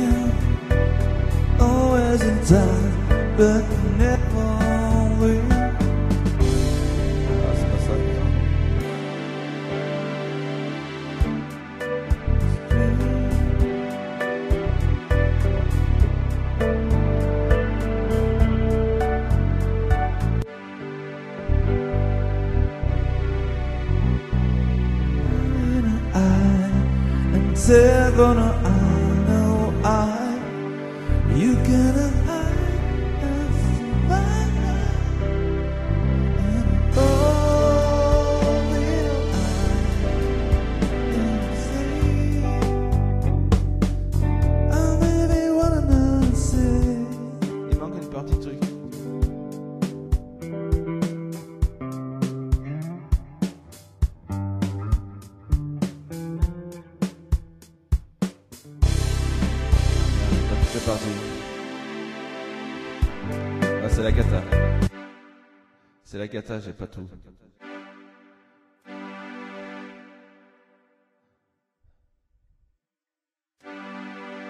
again. Always in time, but never will. Ah, c'est pas ça. They're gonna, I know you gonna hide and smile. And oh, will I say, I maybe wanna say. Il manque une partie de truc. C'est parti. Ah, c'est la cata. C'est la cata, j'ai pas tout.